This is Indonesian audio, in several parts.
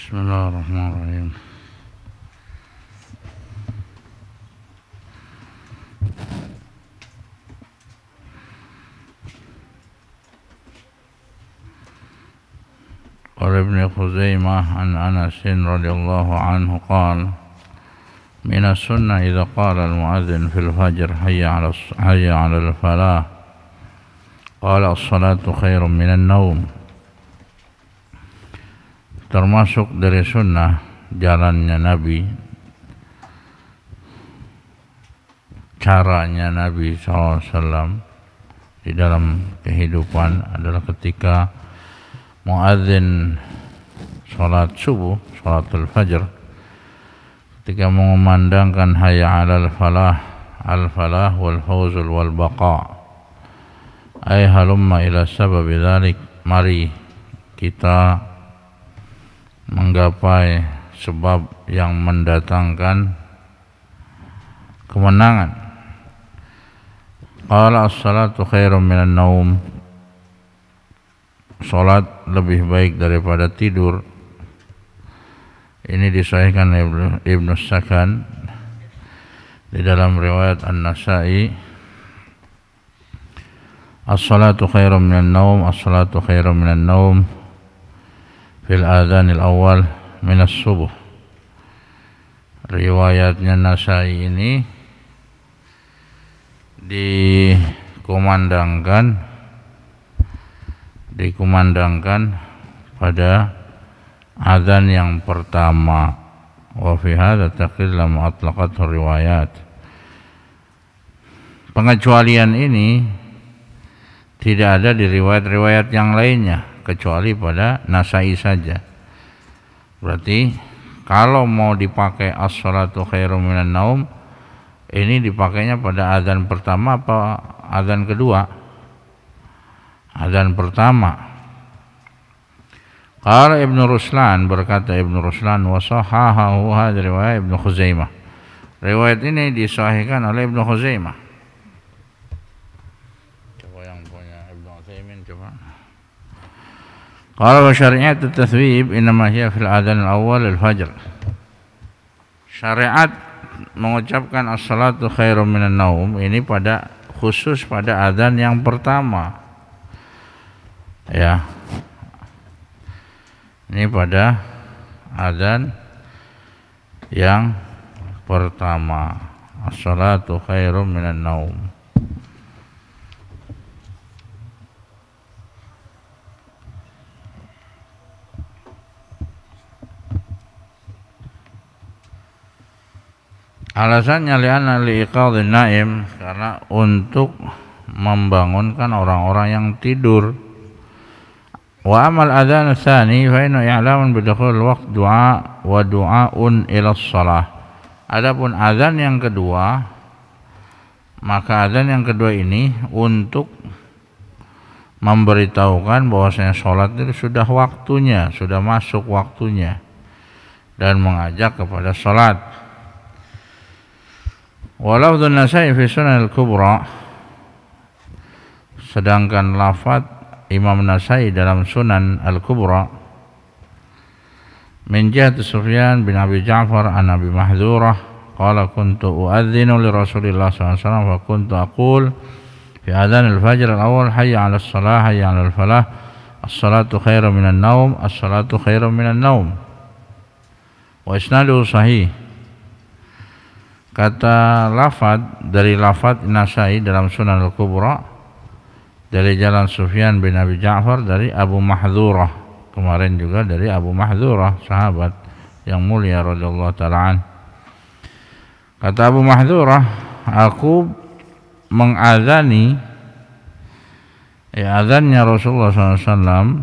Bismillahirrahmanirrahim. Qala Ibnu Khuzaimah an Anas radhiyallahu anhu qala min as-sunnah idza qala al-mu'adzin fil fajr hayya 'ala al-falah qala as-salatu khairun minan naum. Termasuk dari sunnah jalannya Nabi, caranya Nabi SAW di dalam kehidupan adalah ketika muadzin salat subuh, salatul fajr, ketika mengumandangkan hayya 'alal falah, al-falah wal fawzul wal baqa, ay halumma ila sababi dzalik, mari kita menggapai sebab yang mendatangkan kemenangan. Qala as-salatu khairum minan naum, salat lebih baik daripada tidur. Ini disahihkan Ibnu Sakan di dalam riwayat An-Nasa'i, as-salatu khairum minan naum, as-salatu khairum minan naum fil adhanil awal minas subuh. Riwayatnya Nasai ini dikumandangkan pada adzan yang pertama. Wa fi hadza taqil lam atlaqat riwayat. Pengecualian ini tidak ada di riwayat-riwayat yang lainnya kecuali pada Nasai saja. Berarti kalau mau dipakai as-salatu khairum minan naum, ini dipakainya pada adzan pertama apa adzan kedua? Adzan pertama. Qala Ibnu Ruslan, berkata Ibnu Ruslan, wa sahahahu hadhihi riwayat Ibnu Khuzaimah. Riwayat ini disahihkan oleh Ibnu Khuzaimah. Coba yang punya Ibnu Utsaimin coba. Qala wa syari'at at-tathwib innama hiya fil adzan al-awwal al-fajr. Syariat mengucapkan as-salatu khairum minan naum ini khusus pada adzan yang pertama. Ya. Ini pada adzan yang pertama. As-salatu khairum minan naum. Alasannya li'anna li'iqadhin naim, karena untuk membangunkan orang-orang yang tidur. Wa amal adzan tsani fa inna i'lamun bidukhul waqt du'a wa du'aun ila shalah. Adapun adzan yang kedua, maka adzan yang kedua ini untuk memberitahukan bahwasanya salat itu sudah waktunya, sudah masuk waktunya, dan mengajak kepada salat. Walau Nasai fi Sunan al-Kubra, sedangkan lafaz Imam Nasai dalam Sunan al-Kubra min jihad Sufyan bin Abi Ja'far an Abi Mahdhurah qala kuntu u'adzinu li Rasulillah sallallahu alaihi wasallam wa kuntu aqul fi adzan al-fajr al-awwal hayya 'ala as-salah hayya 'ala al-falah as-salatu khairun minan naum as-salatu khairun minan naum wa isnaduhu sahih. Kata dari lafaz Nasai dalam Sunan al-Kubra dari jalan Sufyan bin Abi Ja'far dari Abu Mahdhurah, kemarin juga dari Abu Mahdhurah, sahabat yang mulia radhiyallahu ta'ala an. Kata Abu Mahdhurah, aku mengadzani adzannya Rasulullah SAW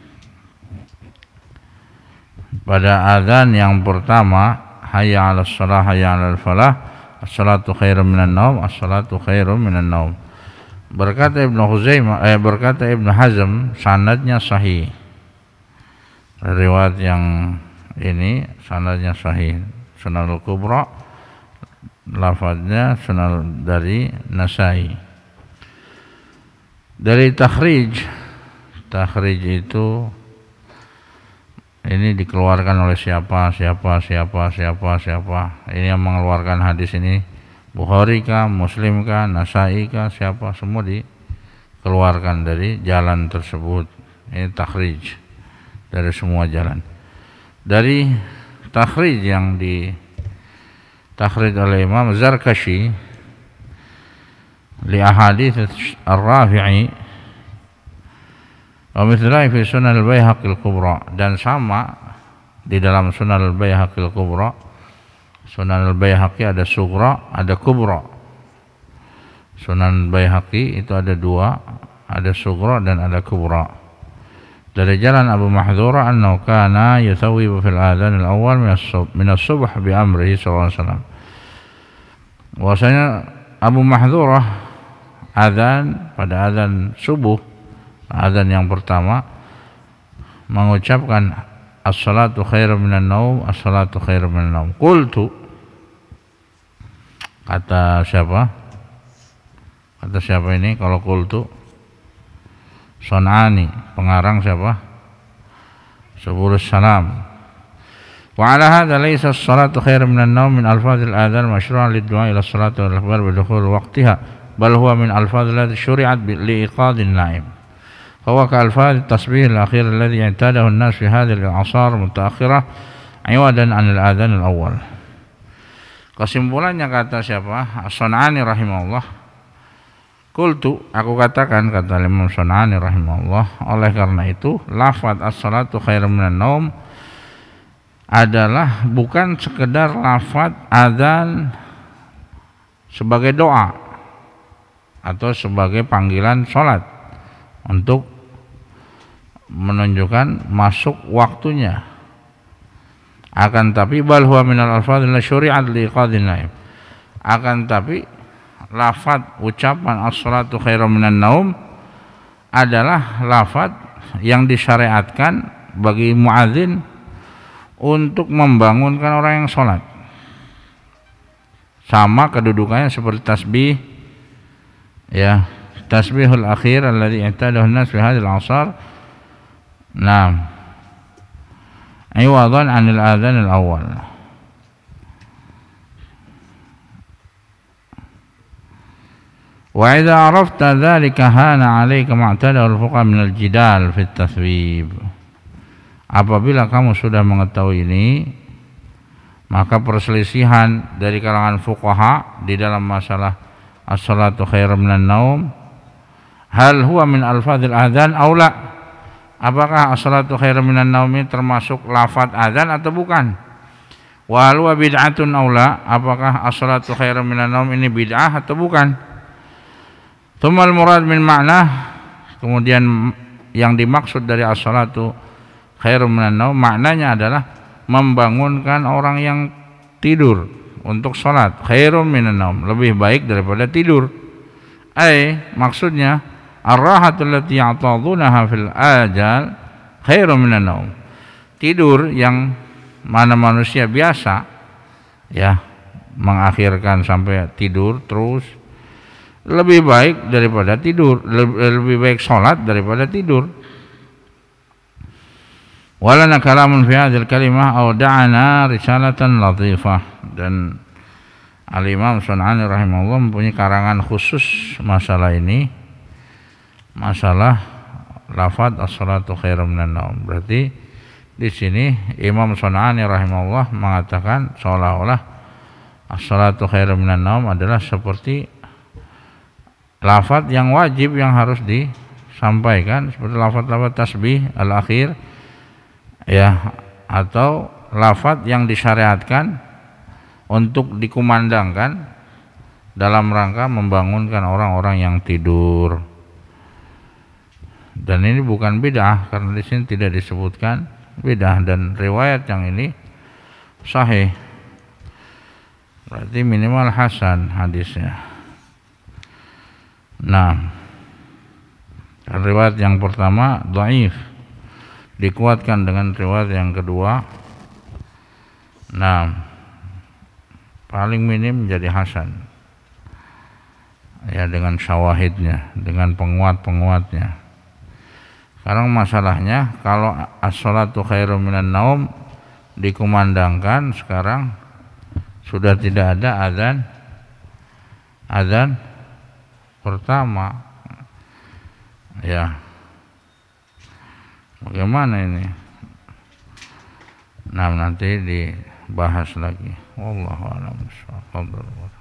pada adzan yang pertama, hayya 'alas shalah hayya 'alal falah as-salatu khairum minan naum as-salatu khairum minan naum. Berkata Ibnu Hazm, sanadnya sahih. Riwayat yang ini sanadnya sahih. Sunan al-Kubra lafadznya sunan dari Nasai. Dari takhrij itu ini dikeluarkan oleh siapa. Ini yang mengeluarkan hadis ini, Bukhari kah, Muslim kah, Nasai kah, siapa, semua dikeluarkan dari jalan tersebut. Ini takhrij dari semua jalan. Dari takhrij yang takhrij oleh Imam Zarkashi li ahadits ar-Rafi'i wa mithlai fi Sunan al-Baihaqi al-Kubra, dan sama di dalam Sunan al-Baihaqi al-Kubra. Sunan al-Baihaqi ada Sughra, ada Kubra. Sunan al-Baihaqi itu ada dua, ada Sughra dan ada Kubra. Dari jalan Abu Mahdhura annahu kana yuthawibu fil adhan al-awwal min as-subh bi amrihi sallallahu alaihi wasallam. Bahwasanya Abu Mahdhura azan pada azan subuh, azan yang pertama, mengucapkan as-salatu khairum minan naum, as-salatu khairum minan naum. Qultu, kata siapa? Kata siapa ini kalau qultu? Sun'ani, pengarang siapa? Subulus Salam. Wa ala hadha laysa as-salatu khairum minan naum min alfazil adhan masyru'an lid-du'a ila as-salati wal ikhbar bi dukhul waqtiha, bal huwa min alfazil allati syuri'at li iqadin na'im. Huwa ka alfaz at-tasbih al-akhir alladhi i'tadahu an-nas fi hadhihi al-a'sar mutaakhirah 'iwadan 'an al-adhan al-awwal. Kesimpulannya kata siapa? As-Sun'ani rahimahullah. Qultu, aku katakan, kata Imam Sun'ani rahimahullah, oleh karena itu lafaz as-salatu khairum minan naum adalah bukan sekedar lafaz adzan sebagai doa atau sebagai panggilan salat untuk menunjukkan masuk waktunya, akan tapi bal huwa minal alfadz la syuri'at li iqadin naim, akan tapi lafaz ucapan as-salatu khairum minan naum adalah lafaz yang disyariatkan bagi muadzin untuk membangunkan orang yang sholat. Sama kedudukannya seperti tasbih, ya, tasbihul akhir alladhi i'tadahu an-nas fi hadhihi al-'asar. Naam. Iwadan 'anil adzan al-awwal. Wa idza 'arafta dzalika hana 'alaika ma'tadahu al-fuqaha min al-jidal fi at-tathwib. Apabila kamu sudah mengetahui ini, maka perselisihan dari kalangan fuqaha di dalam masalah as-salatu khairum minan naum, hal huwa min alfadzil adzan aw la, apakah as-salatu khairum minan naum ini termasuk lafaz adzan atau bukan? Wa hal huwa bid'atun aw la, apakah as-salatu khairum minan naum ini bid'ah atau bukan? Tsummal murad min ma'na, kemudian yang dimaksud dari as-salatu khairum minan naum maknanya adalah membangunkan orang yang tidur untuk salat. Khairum minan naum, lebih baik daripada tidur. Maksudnya ar-rahatul lati ya'tadunaha fil ajal khairum minan naum. Tidur yang mana manusia biasa ya mengakhirkan sampai tidur terus, lebih baik daripada tidur, lebih baik salat daripada tidur. Walana kalamun fi hadhil kalimah aw da'ana risalatan latifah, dan Al-Imam Sun'ani rahimahullah mempunyai karangan khusus masalah ini, masalah lafaz as-salatu khairum minan naum. Berarti di sini Imam Sun'ani rahimahullah mengatakan seolah-olah as-salatu khairum minan naum adalah seperti lafaz yang wajib yang harus disampaikan, seperti lafaz-lafaz tasbih al-akhir, ya, atau lafaz yang disyariatkan untuk dikumandangkan dalam rangka membangunkan orang-orang yang tidur. Dan ini bukan bid'ah karena di sini tidak disebutkan bid'ah, dan riwayat yang ini sahih. Berarti minimal hasan hadisnya. Nah, riwayat yang pertama dhaif, dikuatkan dengan riwayat yang kedua. Nah, paling minim menjadi hasan, ya, dengan syawahidnya, dengan penguat-penguatnya. Sekarang masalahnya kalau as-sholatu khairum minan naum dikumandangkan, sekarang sudah tidak ada azan pertama. Ya, bagaimana ini? Nah, nanti dibahas lagi. Wallahu a'lam bishawab.